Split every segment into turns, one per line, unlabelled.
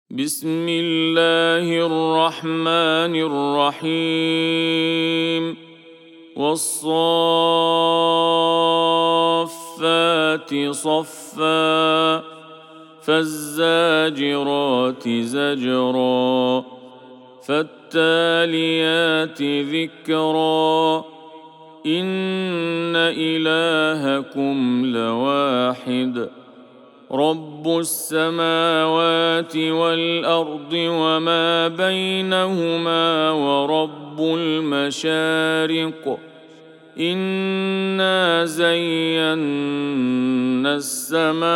بسم الله الرحمن الرحيم والصافات صفا فالزاجرات زجرا فالتاليات ذكرا إن إلهكم لواحد رب السماوات والأرض وما بينهما ورب المشارق إنا زينا السماء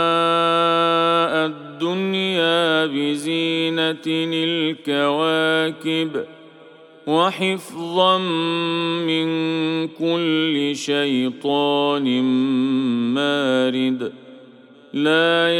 الدنيا بزينة الكواكب وحفظا من كل شيطان مارد لا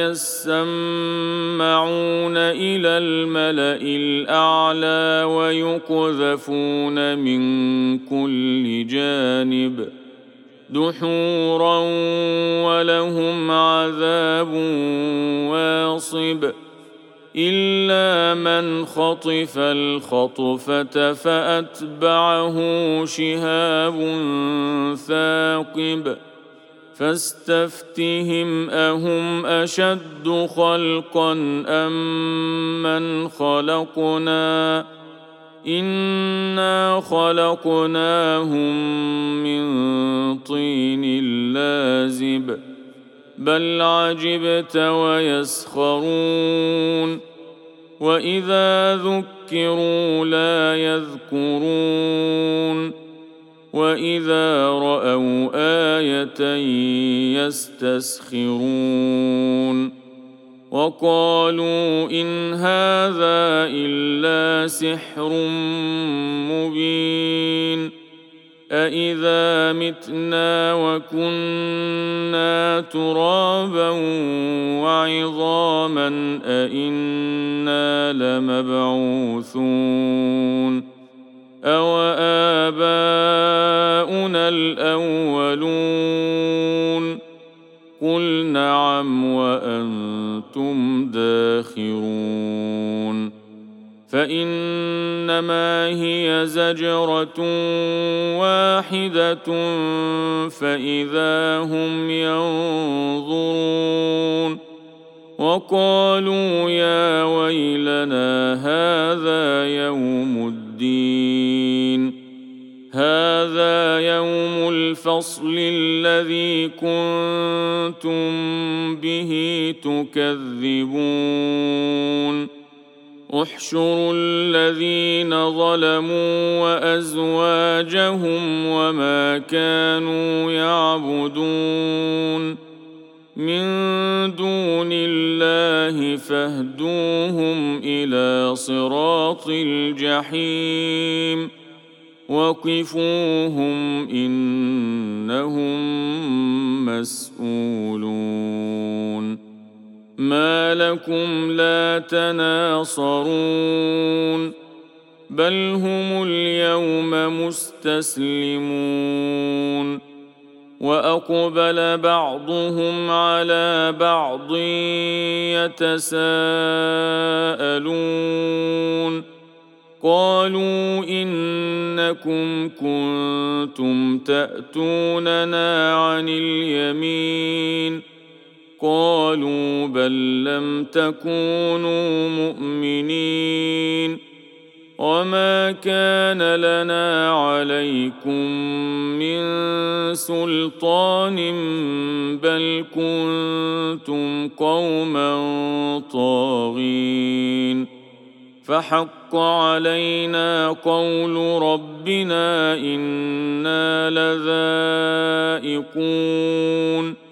يسمعون إلى الملأ الأعلى ويقذفون من كل جانب دحورا ولهم عذاب واصب إلا من خطف الخطفة فأتبعه شهاب ثاقب فاستفتهم أهم أشد خلقا أم من خلقنا إنا خلقناهم من طين لازب بل عجبت ويسخرون وإذا ذكروا لا يذكرون وإذا رأوا آية يستسخرون وقالوا إن هذا إلا سحر مبين أإذا متنا وكنا ترابا وعظاما أإنا لمبعوثون أوآباؤنا الأولون قل نعم وأنتم داخرون فإنما هي زجرة واحدة فإذا هم ينظرون وقالوا يا ويلنا هذا يوم الدين هذا يوم الفصل الذي كنتم به تكذبون احشروا الذين ظلموا وأزواجهم وما كانوا يعبدون من دون الله فاهدوهم إلى صراط الجحيم وقفوهم إنهم مسؤولون ما لكم لا تناصرون بل هم اليوم مستسلمون وأقبل بعضهم على بعض يتساءلون قالوا إنكم كنتم تأتوننا عن اليمين قالوا بل لم تكونوا مؤمنين وما كان لنا عليكم من سلطان بل كنتم قوما طاغين فحق علينا قول ربنا إنا لذائقون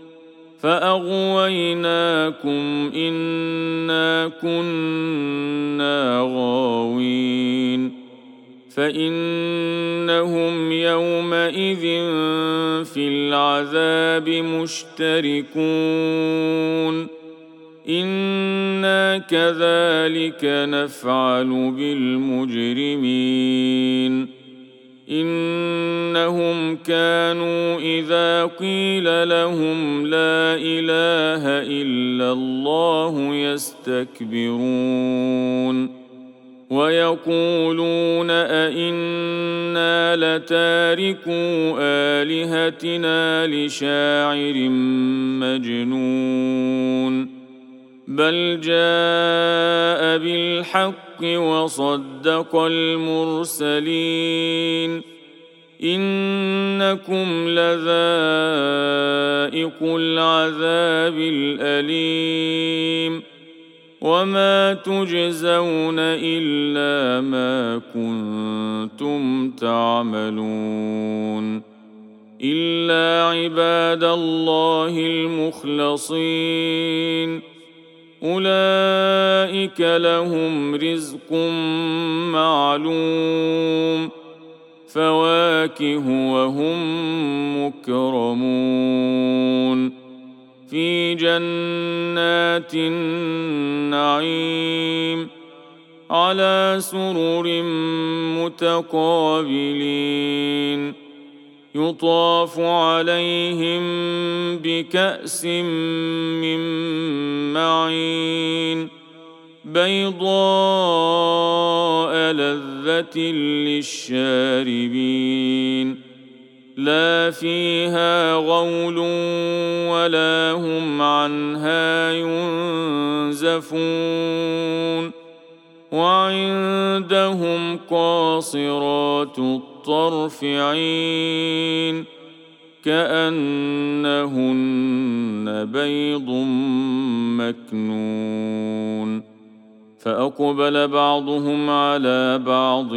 فأغويناكم إنا كنا غاوين فإنهم يومئذ في العذاب مشتركون إنا كذلك نفعل بالمجرمين إنهم كانوا إذا قيل لهم لا إله إلا الله يستكبرون ويقولون أئنا لتاركو آلهتنا لشاعر مجنون بل جاء بالحق وصدق المرسلين إنكم لذائق العذاب الأليم وما تجزون إلا ما كنتم تعملون إلا عباد الله المخلصين أولئك لهم رزق معلوم فواكه وهم مكرمون في جنات النعيم على سرر متقابلين يطاف عليهم بكأس من معين بيضاء لذة للشاربين لا فيها غول ولا هم عنها ينزفون وعندهم قاصرات الطرف عين كأنهن بيض مكنون فأقبل بعضهم على بعض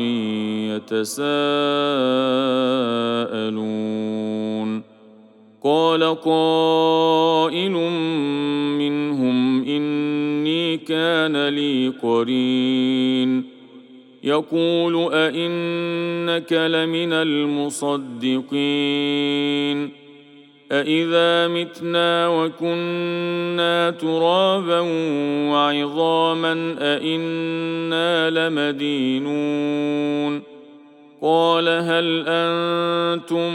يتساءلون قال قائل منهم إني كان لي قرين يقول أئنك لمن المصدقين أإذا متنا وكنا ترابا وعظاما أئنا لمدينون قال هل أنتم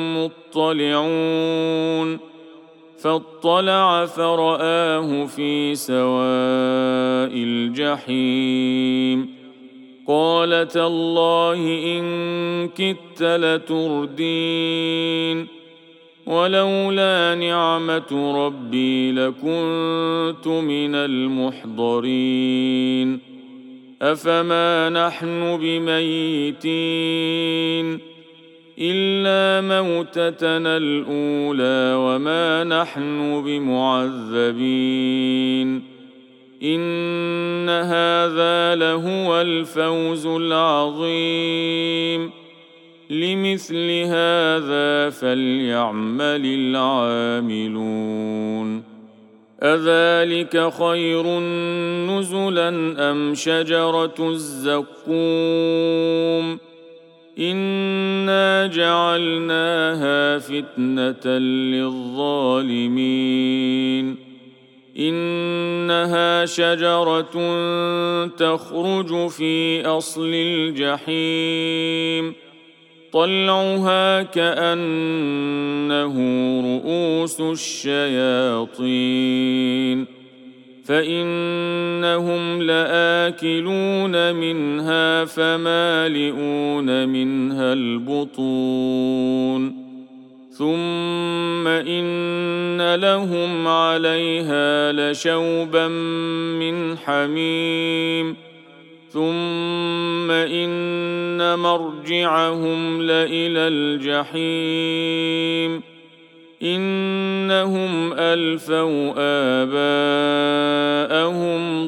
مطلعون فاطلع فرآه في سواء الجحيم قال تالله إن كدت لتردين ولولا نعمة ربي لكنت من المحضرين أفما نحن بميتين إلا موتتنا الأولى وما نحن بمعذبين إن هذا لهو الفوز العظيم لمثل هذا فليعمل العاملون أذلك خير نزلا أم شجرة الزقوم إنا جعلناها فتنة للظالمين إنها شجرة تخرج في أصل الجحيم طلعها كأنه رؤوس الشياطين فإنهم لآكلون منها فمالئون منها البطون ثم إن لهم عليها لشوبا من حميم ثم إن مرجعهم لإلى الجحيم إنهم ألفوا آباءهم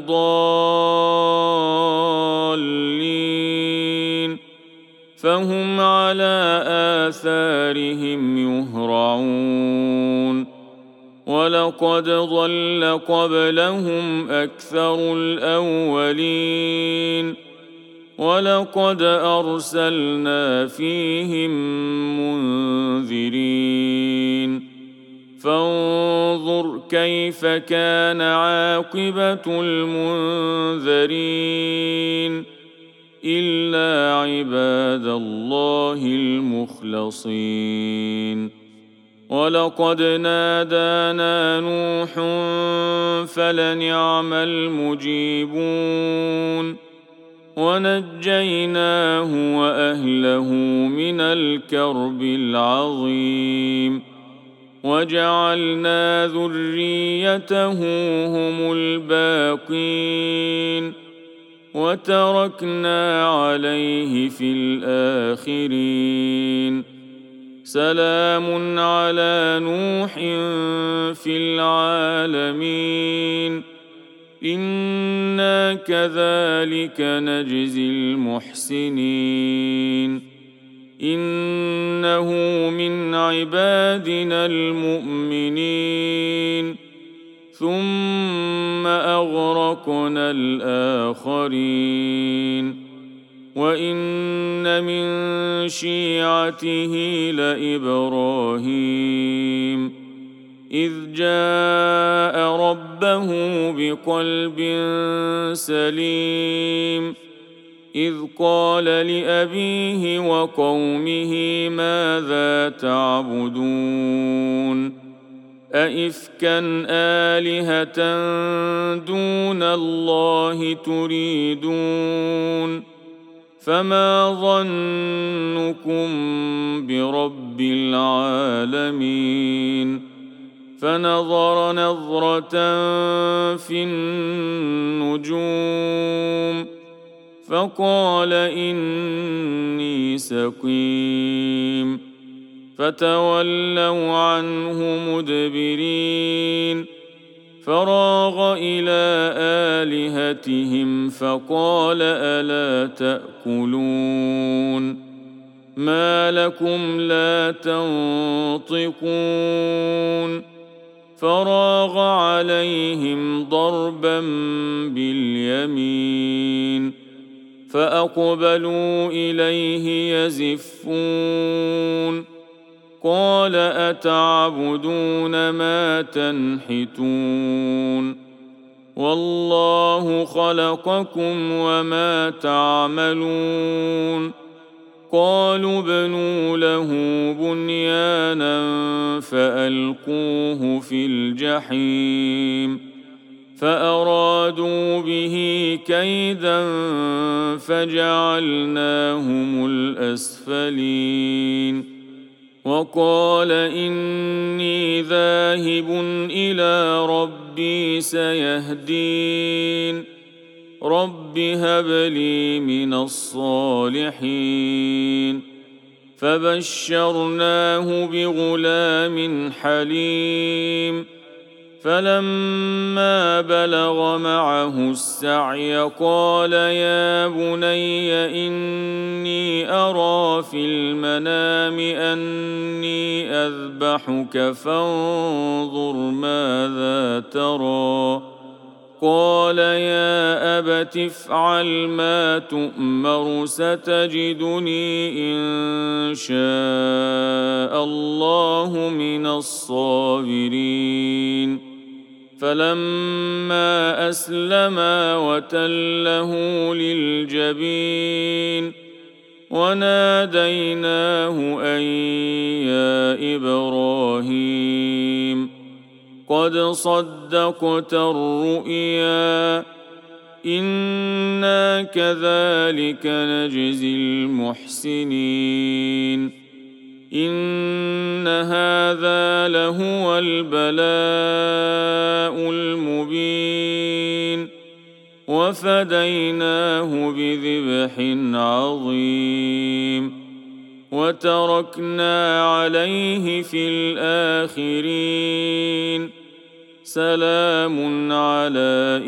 ضالين فهم على آثارهم يهرعون ولقد ضل قبلهم أكثر الأولين ولقد أرسلنا فيهم منذرين فانظر كيف كان عاقبة المنذرين إلا عباد الله المخلصين. ولقد نادانا نوح فلنعم المجيبون ونجيناه وأهله من الكرب العظيم وجعلنا ذريته هم الباقين وتركنا عليه في الآخرين. سلام على نوح في العالمين إنا كذلك نجزي المحسنين إنه من عبادنا المؤمنين ثم أغرقنا الآخرين وإن من شيعته لإبراهيم إذ جاء ربه بقلب سليم إذ قال لأبيه وقومه ماذا تعبدون أئفكا آلهة دون الله تريدون فما ظنكم برب العالمين فنظر نظرة في النجوم فقال إني سقيم فتولوا عنه مدبرين فراغ إلى آلهتهم فقال ألا تأكلون ما لكم لا تنطقون فراغ عليهم ضربا باليمين فأقبلوا إليه يزفون قال أتعبدون ما تنحتون والله خلقكم وما تعملون قالوا ابنوا له بنيانا فألقوه في الجحيم فأرادوا به كيدا فجعلناهم الأسفلين وقال إني ذاهب إلى ربي سيهدين رب هب لي من الصالحين فبشرناه بغلام حليم فلما بلغ معه السعي قال يا بني إني أرى في المنام أني أذبحك فانظر ماذا ترى قال يا أبت افعل ما تؤمر ستجدني إن شاء الله من الصابرين فلما أسلما وتله للجبين وناديناه أن يا إبراهيم قد صدقت الرؤيا إنا كذلك نجزي المحسنين إن هذا لهو البلاء المبين وفديناه بذبح عظيم وتركنا عليه في الآخرين سلام على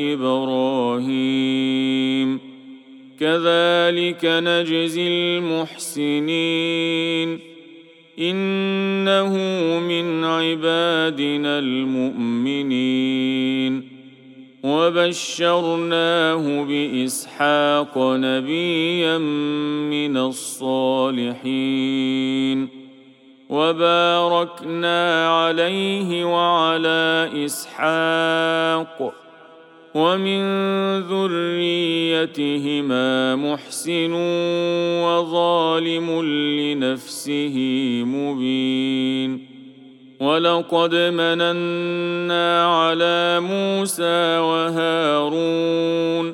إبراهيم كذلك نجزي المحسنين إنه من عبادنا المؤمنين وبشرناه بإسحاق نبيا من الصالحين وباركنا عليه وعلى إسحاق ومن ذريتهما محسن وظالم لنفسه مبين ولقد مننا على موسى وهارون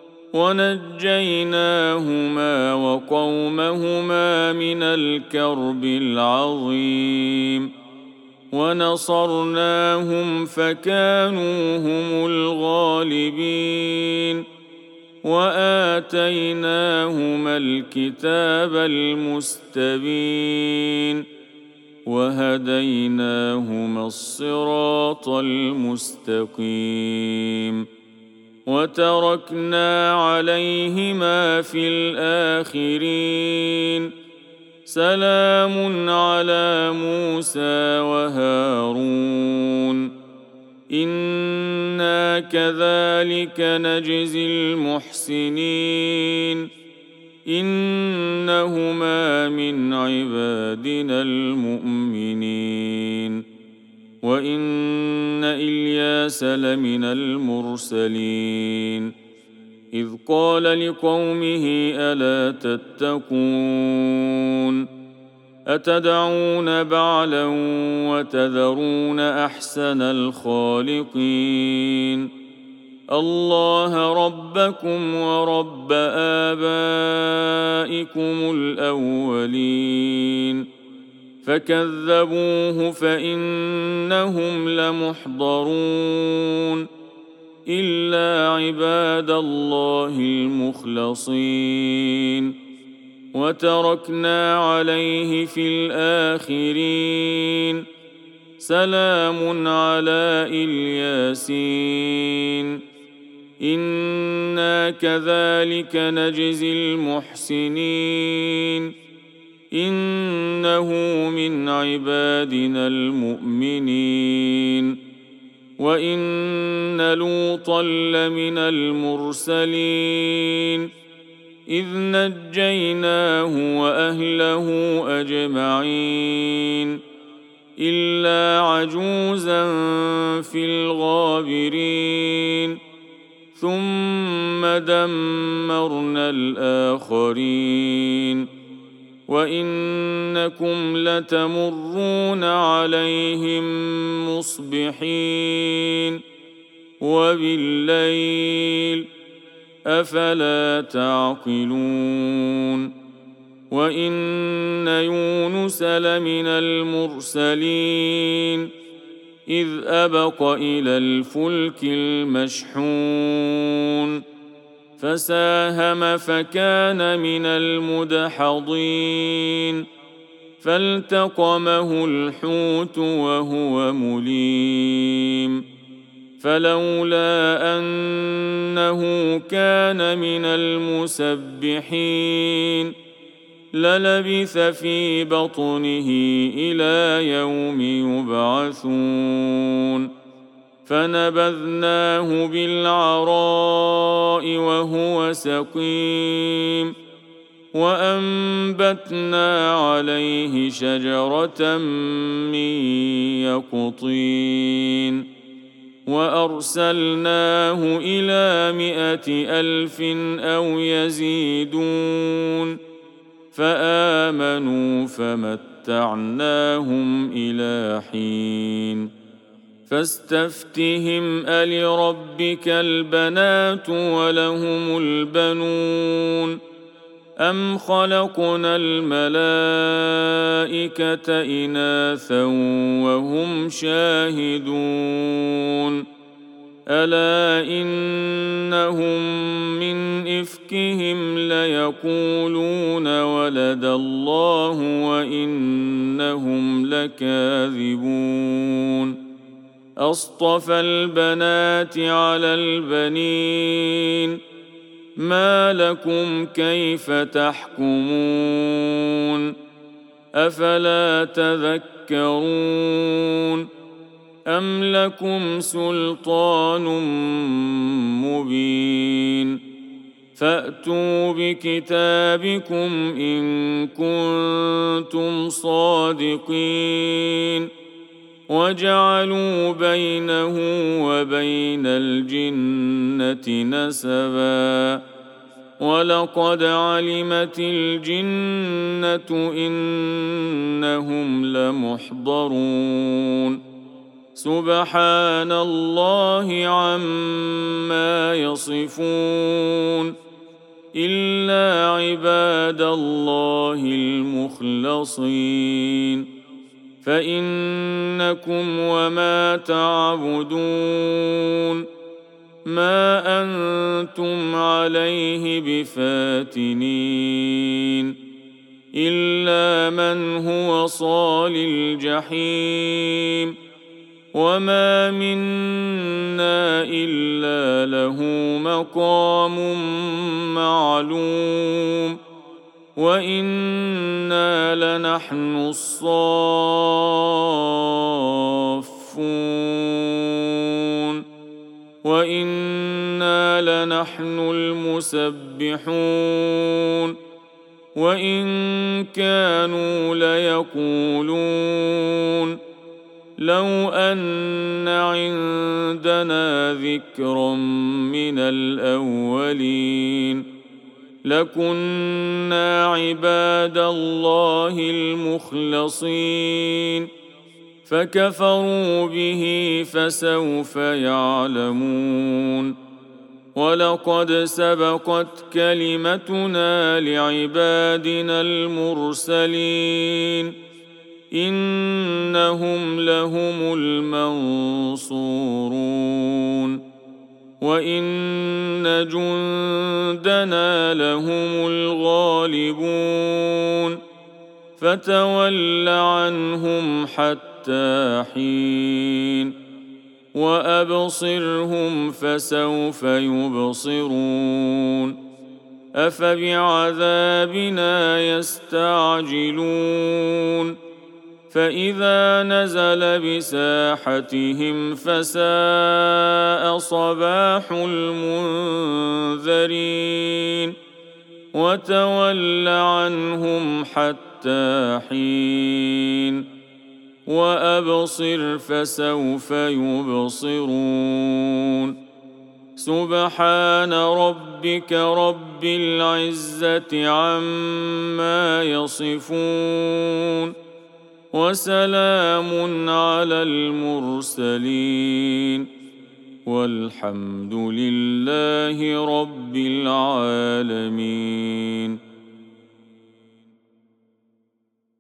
ونجيناهما وقومهما من الكرب العظيم ونصرناهم فكانوا هم الغالبين وآتيناهما الكتاب المستبين وهديناهما الصراط المستقيم وتركنا عليهما في الآخرين سلام على موسى وهارون إنا كذلك نجزي المحسنين إنهما من عبادنا المؤمنين وإن إلياس لمن المرسلين إذ قال لقومه ألا تتقون أتدعون بعلا وتذرون أحسن الخالقين الله ربكم ورب آبائكم الأولين فكذبوه فإنهم لمحضرون إلا عباد الله المخلصين وتركنا عليه في الآخرين سلام على الياسين إنا كذلك نجزي المحسنين إنه من عبادنا المؤمنين وإن لوطا لمن المرسلين إذ نجيناه وأهله أجمعين إلا عجوزا في الغابرين ثم دمرنا الآخرين وإنكم لتمرون عليهم مصبحين وبالليل أفلا تعقلون وإن يونس لمن المرسلين إذ أبق إلى الفلك المشحون فساهم فكان من المدحضين فالتقمه الحوت وهو مليم فلولا أنه كان من المسبحين للبث في بطنه إلى يوم يبعثون فنبذناه بالعراء وهو سقيم وأنبتنا عليه شجرة من يقطين وأرسلناه إلى 100,000 أو يزيدون فآمنوا فمتعناهم إلى حين فاستفتهم ألربك البنات ولهم البنون أم خلقنا الملائكة إناثا وهم شاهدون ألا إنهم من إفكهم ليقولون ولد الله وإنهم لكاذبون أصطفى البنات على البنين ما لكم كيف تحكمون أفلا تذكرون أم لكم سلطان مبين فأتوا بكتابكم إن كنتم صادقين وجعلوا بينه وبين الجنة نسبا ولقد علمت الجنة إنهم لمحضرون سبحان الله عما يصفون إلا عباد الله المخلصين فإنكم وما تعبدون ما أنتم عليه بفاتنين إلا من هو صال الجحيم وما منا إلا له مقام معلوم وإنا لنحن الصافون وإنا لنحن المسبحون وإن كانوا ليقولون لو أن عندنا ذكرا من الأولين لكنا عباد الله المخلصين فكفروا به فسوف يعلمون ولقد سبقت كلمتنا لعبادنا المرسلين إنهم لهم المنصورون وإن جندنا لهم الغالبون فتول عنهم حتى حين وأبصرهم فسوف يبصرون أفبعذابنا يستعجلون فإذا نزل بساحتهم فساء صباح المنذرين وتول عنهم حتى حين وأبصر فسوف يبصرون سبحان ربك رب العزة عما يصفون وسلام على المرسلين والحمد لله رب العالمين.